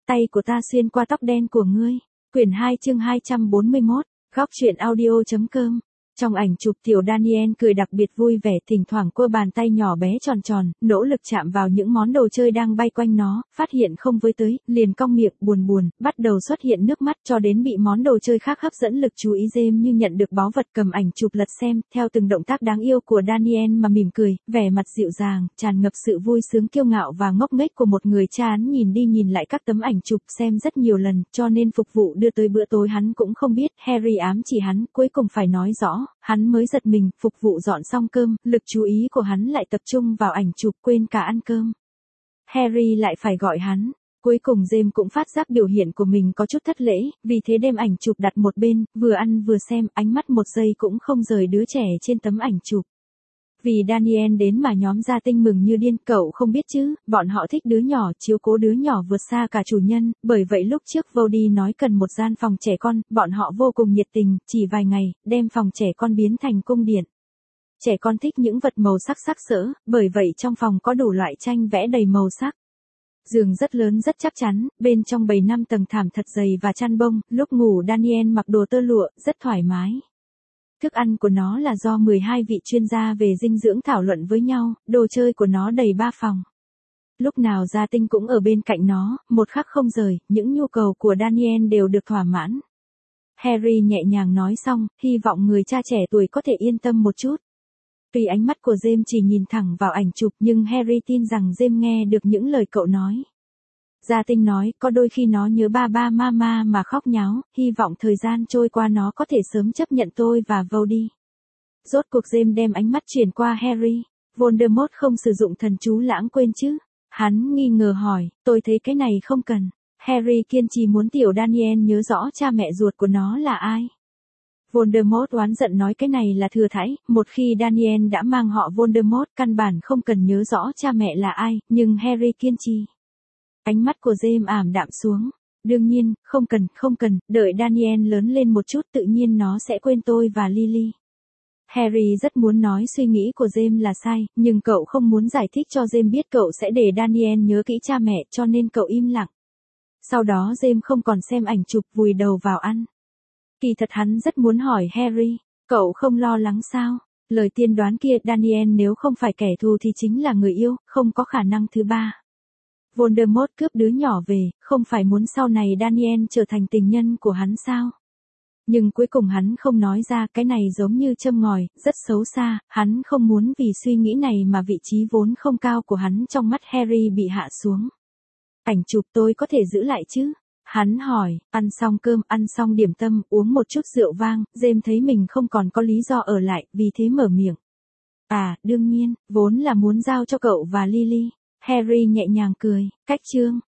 tay của ta xuyên qua tóc đen của ngươi. Quyển 2 chương 241, góc truyện audio.com. Trong ảnh chụp tiểu Daniel cười đặc biệt vui vẻ, thỉnh thoảng cua bàn tay nhỏ bé tròn tròn, nỗ lực chạm vào những món đồ chơi đang bay quanh nó, phát hiện không với tới, liền cong miệng buồn buồn, bắt đầu xuất hiện nước mắt cho đến bị món đồ chơi khác hấp dẫn lực chú ý. James như nhận được báu vật cầm ảnh chụp lật xem, theo từng động tác đáng yêu của Daniel mà mỉm cười, vẻ mặt dịu dàng, tràn ngập sự vui sướng kiêu ngạo và ngốc nghếch của một người cha. Hắn nhìn đi nhìn lại các tấm ảnh chụp xem rất nhiều lần, cho nên phục vụ đưa tới bữa tối hắn cũng không biết. Harry ám chỉ hắn, cuối cùng phải nói rõ. Hắn mới giật mình, phục vụ dọn xong cơm, lực chú ý của hắn lại tập trung vào ảnh chụp, quên cả ăn cơm. Harry lại phải gọi hắn. Cuối cùng James cũng phát giác biểu hiện của mình có chút thất lễ, vì thế đem ảnh chụp đặt một bên, vừa ăn vừa xem, ánh mắt một giây cũng không rời đứa trẻ trên tấm ảnh chụp. Vì Daniel đến mà nhóm gia tinh mừng như điên, cậu không biết chứ, bọn họ thích đứa nhỏ, chiếu cố đứa nhỏ vượt xa cả chủ nhân, bởi vậy lúc trước Vody nói cần một gian phòng trẻ con, bọn họ vô cùng nhiệt tình, chỉ vài ngày, đem phòng trẻ con biến thành cung điện. Trẻ con thích những vật màu sắc sặc sỡ, bởi vậy trong phòng có đủ loại tranh vẽ đầy màu sắc. Giường rất lớn rất chắc chắn, bên trong bày 5 tầng thảm thật dày và chăn bông, lúc ngủ Daniel mặc đồ tơ lụa, rất thoải mái. Thức ăn của nó là do 12 vị chuyên gia về dinh dưỡng thảo luận với nhau, đồ chơi của nó đầy 3 phòng. Lúc nào gia tinh cũng ở bên cạnh nó, một khắc không rời, những nhu cầu của Daniel đều được thỏa mãn. Harry nhẹ nhàng nói xong, hy vọng người cha trẻ tuổi có thể yên tâm một chút. Tuy ánh mắt của James chỉ nhìn thẳng vào ảnh chụp nhưng Harry tin rằng James nghe được những lời cậu nói. Gia tinh nói, có đôi khi nó nhớ ba mama mà khóc nháo, hy vọng thời gian trôi qua nó có thể sớm chấp nhận tôi và Vody. Rốt cuộc James đem ánh mắt chuyển qua Harry. Voldemort không sử dụng thần chú lãng quên chứ? Hắn nghi ngờ hỏi, tôi thấy cái này không cần. Harry kiên trì muốn tiểu Daniel nhớ rõ cha mẹ ruột của nó là ai. Voldemort oán giận nói cái này là thừa thãi, một khi Daniel đã mang họ Voldemort căn bản không cần nhớ rõ cha mẹ là ai, nhưng Harry kiên trì. Ánh mắt của James ảm đạm xuống. Đương nhiên, không cần, đợi Daniel lớn lên một chút tự nhiên nó sẽ quên tôi và Lily. Harry rất muốn nói suy nghĩ của James là sai, nhưng cậu không muốn giải thích cho James biết cậu sẽ để Daniel nhớ kỹ cha mẹ cho nên cậu im lặng. Sau đó James không còn xem ảnh chụp, vùi đầu vào ăn. Kỳ thật hắn rất muốn hỏi Harry, cậu không lo lắng sao? Lời tiên đoán kia Daniel nếu không phải kẻ thù thì chính là người yêu, không có khả năng thứ ba. Voldemort cướp đứa nhỏ về, không phải muốn sau này Daniel trở thành tình nhân của hắn sao? Nhưng cuối cùng hắn không nói ra, cái này giống như châm ngòi, rất xấu xa, hắn không muốn vì suy nghĩ này mà vị trí vốn không cao của hắn trong mắt Harry bị hạ xuống. Ảnh chụp tôi có thể giữ lại chứ? Hắn hỏi, ăn xong cơm, ăn xong điểm tâm, uống một chút rượu vang, James thấy mình không còn có lý do ở lại, vì thế mở miệng. À, đương nhiên, vốn là muốn giao cho cậu và Lily. Harry nhẹ nhàng cười, cách chương.